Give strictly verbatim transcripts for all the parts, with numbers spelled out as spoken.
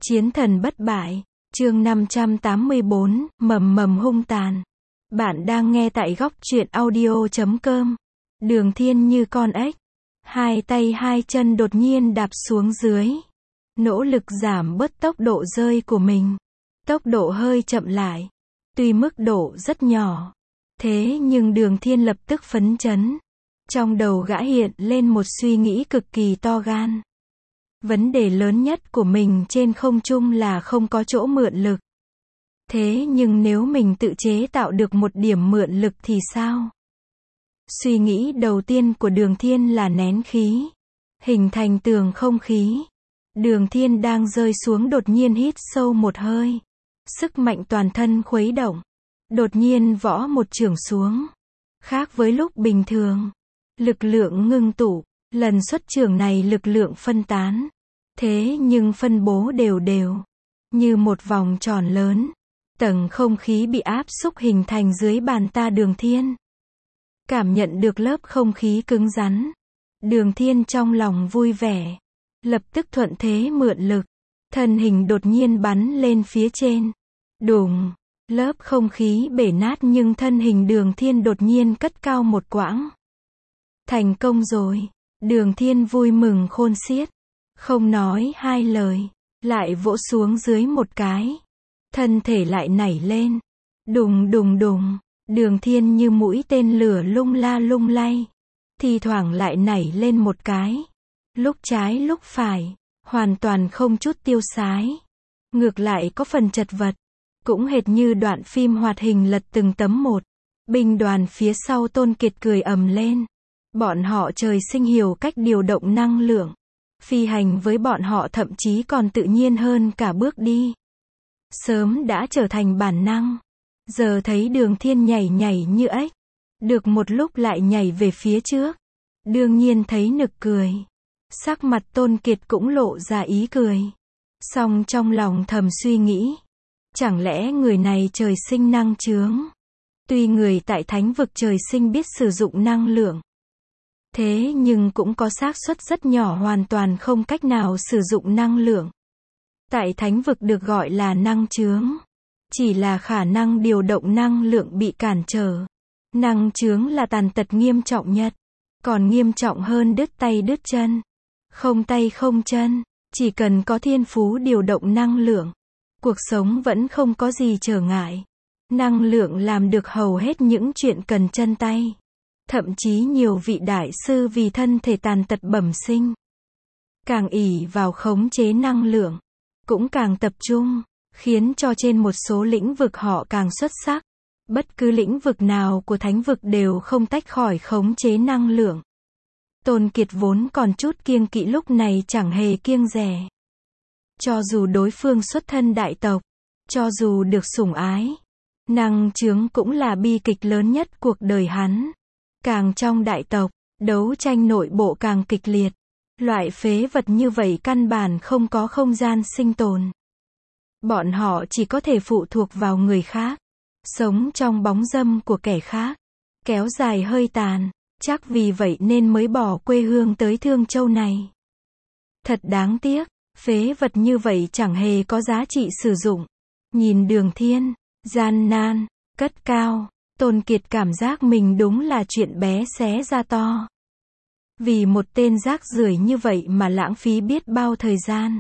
Chiến thần bất bại, chương năm trăm tám mươi bốn, mầm mầm hung tàn. Bạn đang nghe tại góc truyện audio chấm com. Đường Thiên như con ếch, hai tay hai chân đột nhiên đạp xuống dưới, nỗ lực giảm bớt tốc độ rơi của mình. Tốc độ hơi chậm lại, tuy mức độ rất nhỏ, thế nhưng Đường Thiên lập tức phấn chấn. Trong đầu gã hiện lên một suy nghĩ cực kỳ to gan. Vấn đề lớn nhất của mình trên không trung là không có chỗ mượn lực. Thế nhưng nếu mình tự chế tạo được một điểm mượn lực thì sao? Suy nghĩ đầu tiên của Đường Thiên là nén khí, hình thành tường không khí. Đường Thiên đang rơi xuống đột nhiên hít sâu một hơi. Sức mạnh toàn thân khuấy động. Đột nhiên võ một chưởng xuống. Khác với lúc bình thường, lực lượng ngưng tụ, lần xuất chưởng này lực lượng phân tán. Thế nhưng phân bố đều đều, như một vòng tròn lớn. Tầng không khí bị áp xúc hình thành dưới bàn ta Đường Thiên. Cảm nhận được lớp không khí cứng rắn, Đường Thiên trong lòng vui vẻ, lập tức thuận thế mượn lực, thân hình đột nhiên bắn lên phía trên. Đùng, lớp không khí bể nát nhưng thân hình Đường Thiên đột nhiên cất cao một quãng. Thành công rồi, Đường Thiên vui mừng khôn xiết, không nói hai lời, lại vỗ xuống dưới một cái. Thân thể lại nảy lên, đùng đùng đùng, Đường Thiên như mũi tên lửa lung la lung lay, thi thoảng lại nảy lên một cái, lúc trái lúc phải, hoàn toàn không chút tiêu sái, ngược lại có phần chật vật, cũng hệt như đoạn phim hoạt hình lật từng tấm một. Binh đoàn phía sau Tôn Kiệt cười ầm lên, bọn họ trời sinh hiểu cách điều động năng lượng, phi hành với bọn họ thậm chí còn tự nhiên hơn cả bước đi. Sớm đã trở thành bản năng. Giờ thấy Đường Thiên nhảy nhảy như ếch, được một lúc lại nhảy về phía trước, đương nhiên thấy nực cười. Sắc mặt Tôn Kiệt cũng lộ ra ý cười. Song trong lòng thầm suy nghĩ, chẳng lẽ người này trời sinh năng chướng? Tuy người tại thánh vực trời sinh biết sử dụng năng lượng, thế nhưng cũng có xác suất rất nhỏ hoàn toàn không cách nào sử dụng năng lượng. Tại thánh vực được gọi là năng chướng, chỉ là khả năng điều động năng lượng bị cản trở. Năng chướng là tàn tật nghiêm trọng nhất, còn nghiêm trọng hơn đứt tay đứt chân, không tay không chân. Chỉ cần có thiên phú điều động năng lượng, cuộc sống vẫn không có gì trở ngại. Năng lượng làm được hầu hết những chuyện cần chân tay. Thậm chí nhiều vị đại sư vì thân thể tàn tật bẩm sinh, càng ỷ vào khống chế năng lượng, cũng càng tập trung, khiến cho trên một số lĩnh vực họ càng xuất sắc. Bất cứ lĩnh vực nào của thánh vực đều không tách khỏi khống chế năng lượng. Tôn Kiệt vốn còn chút kiêng kỵ lúc này chẳng hề kiêng dè. Cho dù đối phương xuất thân đại tộc, cho dù được sủng ái, năng chướng cũng là bi kịch lớn nhất cuộc đời hắn. Càng trong đại tộc, đấu tranh nội bộ càng kịch liệt. Loại phế vật như vậy căn bản không có không gian sinh tồn. Bọn họ chỉ có thể phụ thuộc vào người khác, sống trong bóng râm của kẻ khác, kéo dài hơi tàn. Chắc vì vậy nên mới bỏ quê hương tới Thương Châu này. Thật đáng tiếc, phế vật như vậy chẳng hề có giá trị sử dụng. Nhìn Đường Thiên, gian nan, cất cao, Tôn Kiệt cảm giác mình đúng là chuyện bé xé ra to. Vì một tên rác rưởi như vậy mà lãng phí biết bao thời gian.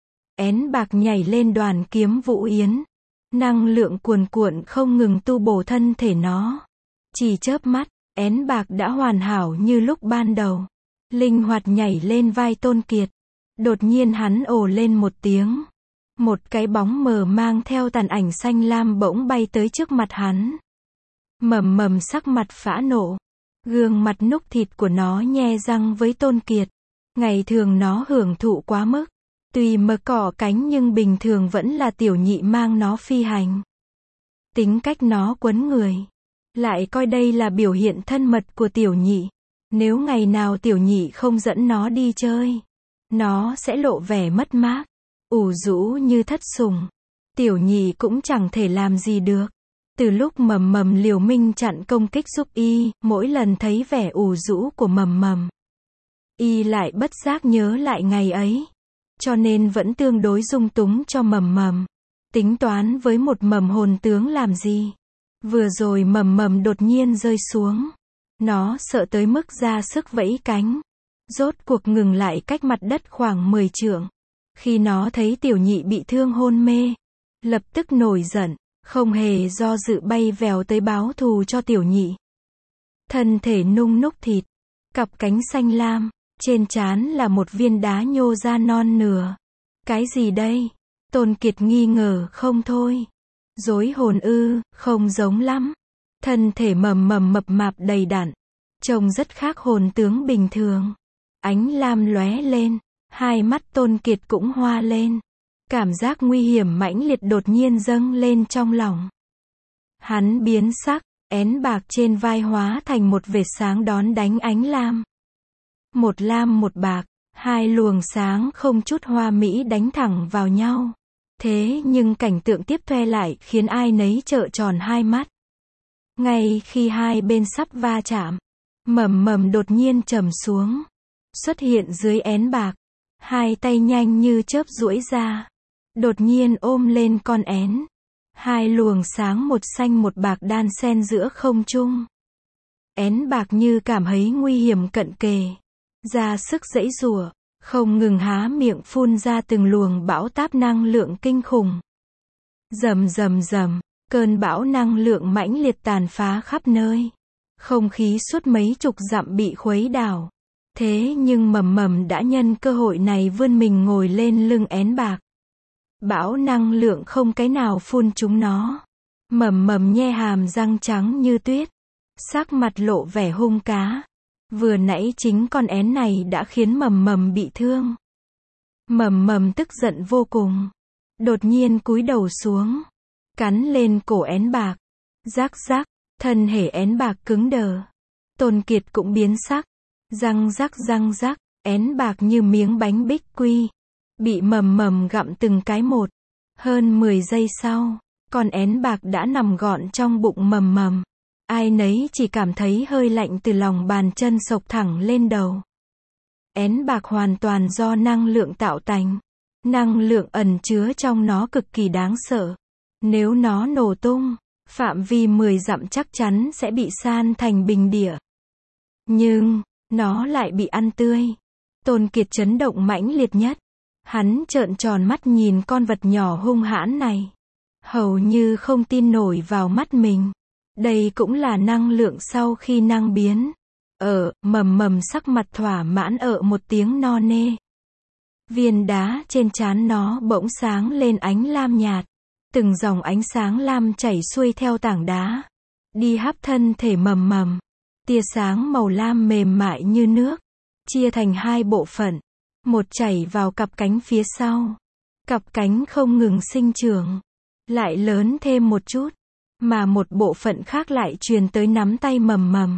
Én bạc nhảy lên đoàn kiếm Vũ Yến. Năng lượng cuồn cuộn không ngừng tu bổ thân thể nó. Chỉ chớp mắt, én bạc đã hoàn hảo như lúc ban đầu. Linh hoạt nhảy lên vai Tôn Kiệt. Đột nhiên hắn ồ lên một tiếng. Một cái bóng mờ mang theo tàn ảnh xanh lam bỗng bay tới trước mặt hắn. Mầm mầm sắc mặt phẫn nộ. Gương mặt núc thịt của nó nhe răng với Tôn Kiệt. Ngày thường nó hưởng thụ quá mức. Tuy mờ cỏ cánh nhưng bình thường vẫn là tiểu nhị mang nó phi hành. Tính cách nó quấn người. Lại coi đây là biểu hiện thân mật của tiểu nhị. Nếu ngày nào tiểu nhị không dẫn nó đi chơi, nó sẽ lộ vẻ mất mát, ủ rũ như thất sủng. Tiểu nhị cũng chẳng thể làm gì được. Từ lúc mầm mầm liều minh chặn công kích giúp y, mỗi lần thấy vẻ ủ rũ của mầm mầm, y lại bất giác nhớ lại ngày ấy. cho nên vẫn tương đối dung túng cho Mầm Mầm. Tính toán với một mầm hồn tướng làm gì? Vừa rồi Mầm Mầm đột nhiên rơi xuống. Nó sợ tới mức ra sức vẫy cánh. Rốt cuộc ngừng lại cách mặt đất khoảng mười trượng. Khi nó thấy tiểu nhị bị thương hôn mê, lập tức nổi giận, không hề do dự bay vèo tới báo thù cho tiểu nhị. Thân thể nung núc thịt, cặp cánh xanh lam, trên trán là một viên đá nhô ra non nửa. Cái gì đây? Tôn Kiệt nghi ngờ không thôi. Rối hồn ư, không giống lắm. Thân thể Mầm Mầm mập mạp đầy đặn, trông rất khác hồn tướng bình thường. Ánh lam lóe lên, hai mắt Tôn Kiệt cũng hoa lên. Cảm giác nguy hiểm mãnh liệt đột nhiên dâng lên trong lòng. Hắn biến sắc, én bạc trên vai hóa thành một vệt sáng đón đánh ánh lam. Một lam một bạc, hai luồng sáng không chút hoa mỹ đánh thẳng vào nhau. Thế nhưng cảnh tượng tiếp theo lại khiến ai nấy trợn tròn hai mắt. Ngay khi hai bên sắp va chạm, Mầm Mầm đột nhiên trầm xuống, xuất hiện dưới én bạc, hai tay nhanh như chớp duỗi ra, đột nhiên ôm lên con én. Hai luồng sáng một xanh một bạc đan xen giữa không trung. Én bạc như cảm thấy nguy hiểm cận kề, ra sức giãy giụa, không ngừng há miệng phun ra từng luồng bão táp năng lượng kinh khủng. Rầm rầm rầm, cơn bão năng lượng mãnh liệt tàn phá khắp nơi. Không khí suốt mấy chục dặm bị khuấy đảo. Thế nhưng Mầm Mầm đã nhân cơ hội này vươn mình ngồi lên lưng én bạc. Bão năng lượng không cái nào phun chúng nó. Mầm Mầm nhe hàm răng trắng như tuyết, sắc mặt lộ vẻ hung cá. Vừa nãy chính con én này đã khiến Mầm Mầm bị thương. Mầm Mầm tức giận vô cùng, đột nhiên cúi đầu xuống, cắn lên cổ én bạc. Rắc rắc, thân thể én bạc cứng đờ. Tôn Kiệt cũng biến sắc, răng rắc răng rắc, én bạc như miếng bánh bích quy, bị Mầm Mầm gặm từng cái một. Hơn mười giây sau, con én bạc đã nằm gọn trong bụng Mầm Mầm. Ai nấy chỉ cảm thấy hơi lạnh từ lòng bàn chân xộc thẳng lên đầu. Én bạc hoàn toàn do năng lượng tạo thành. Năng lượng ẩn chứa trong nó cực kỳ đáng sợ. Nếu nó nổ tung, phạm vi mười dặm chắc chắn sẽ bị san thành bình địa. Nhưng, nó lại bị ăn tươi. Tôn Kiệt chấn động mãnh liệt nhất. Hắn trợn tròn mắt nhìn con vật nhỏ hung hãn này. Hầu như không tin nổi vào mắt mình. Đây cũng là năng lượng sau khi năng biến. Ở, Mầm Mầm sắc mặt thỏa mãn ở một tiếng no nê. Viên đá trên trán nó bỗng sáng lên ánh lam nhạt. Từng dòng ánh sáng lam chảy xuôi theo tảng đá. Đi hấp thân thể Mầm Mầm. Tia sáng màu lam mềm mại như nước. Chia thành hai bộ phận. Một chảy vào cặp cánh phía sau. Cặp cánh không ngừng sinh trưởng. Lại lớn thêm một chút. Mà một bộ phận khác lại truyền tới nắm tay Mầm Mầm.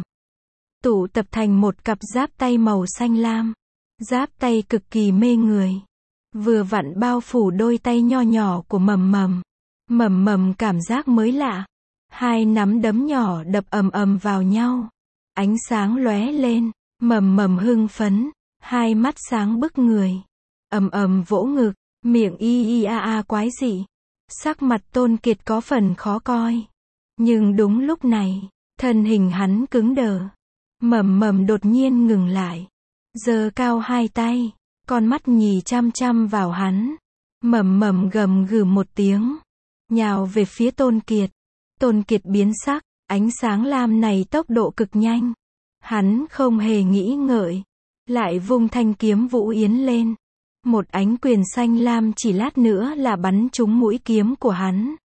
Tụ tập thành một cặp giáp tay màu xanh lam. Giáp tay cực kỳ mê người. Vừa vặn bao phủ đôi tay nho nhỏ của Mầm Mầm. Mầm Mầm cảm giác mới lạ. Hai nắm đấm nhỏ đập ầm ầm vào nhau. Ánh sáng lóe lên. Mầm Mầm hưng phấn. Hai mắt sáng bức người. Ầm ầm vỗ ngực. Miệng y y a a quái dị. Sắc mặt Tôn Kiệt có phần khó coi. Nhưng đúng lúc này, thân hình hắn cứng đờ. Mầm Mầm đột nhiên ngừng lại. Giơ cao hai tay. Con mắt nhì chăm chăm vào hắn. Mầm Mầm gầm gừ một tiếng. Nhào về phía Tôn Kiệt. Tôn Kiệt biến sắc. Ánh sáng lam này tốc độ cực nhanh. Hắn không hề nghĩ ngợi. Lại vung thanh kiếm Vũ Yến lên. Một ánh quyền xanh lam chỉ lát nữa là bắn trúng mũi kiếm của hắn.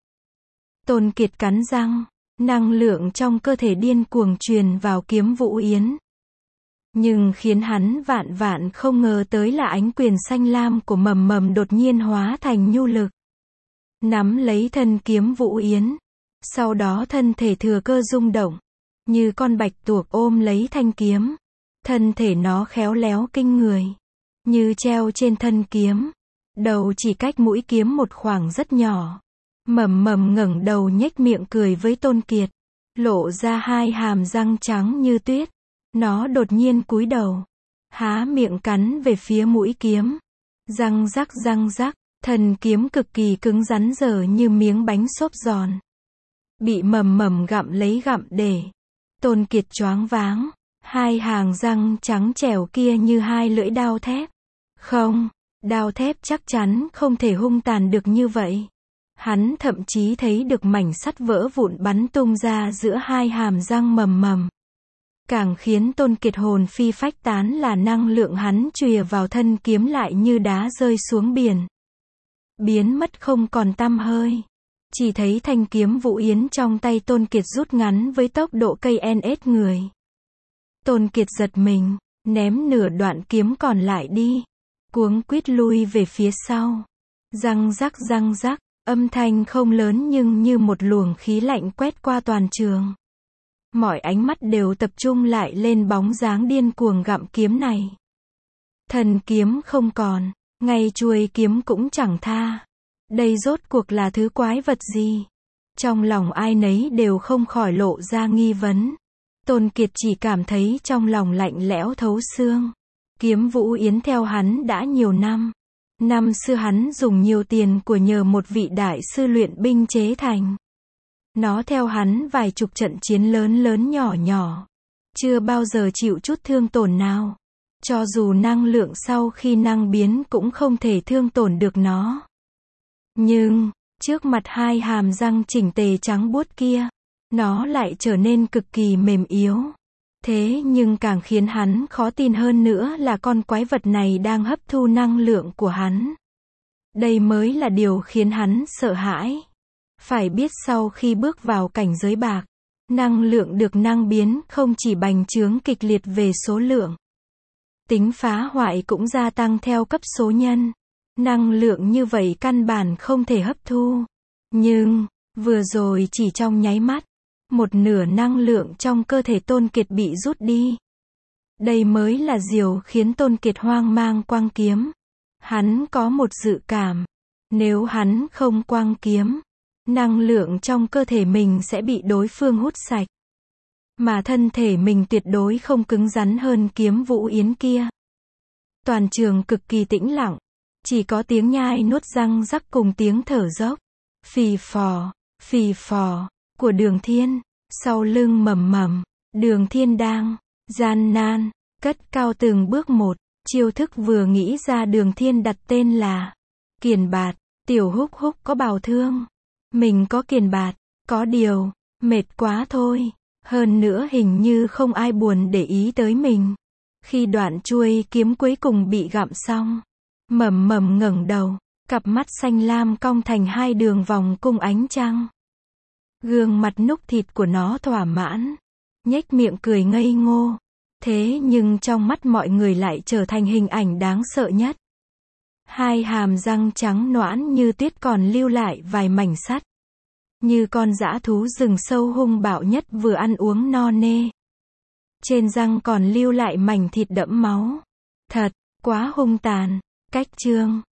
Tôn Kiệt cắn răng. Năng lượng trong cơ thể điên cuồng truyền vào kiếm Vũ Yến. Nhưng khiến hắn vạn vạn không ngờ tới là ánh quyền xanh lam của Mầm Mầm đột nhiên hóa thành nhu lực. Nắm lấy thân kiếm Vũ Yến. Sau đó thân thể thừa cơ rung động. Như con bạch tuộc ôm lấy thanh kiếm. Thân thể nó khéo léo kinh người. Như treo trên thân kiếm. Đầu chỉ cách mũi kiếm một khoảng rất nhỏ. Mầm Mầm ngẩng đầu nhếch miệng cười với Tôn Kiệt. Lộ ra hai hàm răng trắng như tuyết. Nó đột nhiên cúi đầu. Há miệng cắn về phía mũi kiếm. Răng rắc răng rắc, thần kiếm cực kỳ cứng rắn dở như miếng bánh xốp giòn. Bị Mầm Mầm gặm lấy gặm để. Tôn Kiệt choáng váng, hai hàng răng trắng trẻo kia như hai lưỡi dao thép. Không, đao thép chắc chắn không thể hung tàn được như vậy. Hắn thậm chí thấy được mảnh sắt vỡ vụn bắn tung ra giữa hai hàm răng Mầm Mầm. Càng khiến Tôn Kiệt hồn phi phách tán là năng lượng hắn chùa vào thân kiếm lại như đá rơi xuống biển. Biến mất không còn tăm hơi. Chỉ thấy thanh kiếm Vũ Yến trong tay Tôn Kiệt rút ngắn với tốc độ cây en ét người. Tôn Kiệt giật mình, ném nửa đoạn kiếm còn lại đi. Cuống quýt lui về phía sau. Răng rắc răng rắc, âm thanh không lớn nhưng như một luồng khí lạnh quét qua toàn trường. Mọi ánh mắt đều tập trung lại lên bóng dáng điên cuồng gặm kiếm này. Thần kiếm không còn, ngay chuôi kiếm cũng chẳng tha. Đây rốt cuộc là thứ quái vật gì? Trong lòng ai nấy đều không khỏi lộ ra nghi vấn. Tôn Kiệt chỉ cảm thấy trong lòng lạnh lẽo thấu xương. Kiếm Vũ Yến theo hắn đã nhiều năm. Năm xưa hắn dùng nhiều tiền của nhờ một vị đại sư luyện binh chế thành. Nó theo hắn vài chục trận chiến lớn lớn nhỏ nhỏ. Chưa bao giờ chịu chút thương tổn nào. Cho dù năng lượng sau khi năng biến cũng không thể thương tổn được nó. Nhưng, trước mặt hai hàm răng chỉnh tề trắng buốt kia, nó lại trở nên cực kỳ mềm yếu. Thế nhưng càng khiến hắn khó tin hơn nữa là con quái vật này đang hấp thu năng lượng của hắn. Đây mới là điều khiến hắn sợ hãi. Phải biết sau khi bước vào cảnh giới bạc, năng lượng được năng biến không chỉ bành trướng kịch liệt về số lượng. Tính phá hoại cũng gia tăng theo cấp số nhân. Năng lượng như vậy căn bản không thể hấp thu. Nhưng, vừa rồi chỉ trong nháy mắt, một nửa năng lượng trong cơ thể Tôn Kiệt bị rút đi. Đây mới là điều khiến Tôn Kiệt hoang mang quăng kiếm. Hắn có một dự cảm. Nếu hắn không quăng kiếm, năng lượng trong cơ thể mình sẽ bị đối phương hút sạch. Mà thân thể mình tuyệt đối không cứng rắn hơn kiếm Vũ Yến kia. Toàn trường cực kỳ tĩnh lặng. Chỉ có tiếng nhai nuốt răng rắc cùng tiếng thở dốc. Phì phò, phì phò, của Đường Thiên. Sau lưng Mầm Mầm, Đường Thiên đang, gian nan, cất cao từng bước một. Chiêu thức vừa nghĩ ra Đường Thiên đặt tên là Kiền Bạt. Tiểu Húc Húc có bào thương. Mình có kiền bạt, có điều, mệt quá thôi. Hơn nữa hình như không ai buồn để ý tới mình. Khi đoạn chuôi kiếm cuối cùng bị gặm xong, Mầm Mầm ngẩng đầu, cặp mắt xanh lam cong thành hai đường vòng cung ánh trăng. Gương mặt núc thịt của nó thỏa mãn, nhếch miệng cười ngây ngô. Thế nhưng trong mắt mọi người lại trở thành hình ảnh đáng sợ nhất. Hai hàm răng trắng nõn như tuyết còn lưu lại vài mảnh sắt. Như con dã thú rừng sâu hung bạo nhất vừa ăn uống no nê. Trên răng còn lưu lại mảnh thịt đẫm máu. Thật, quá hung tàn. Cách chương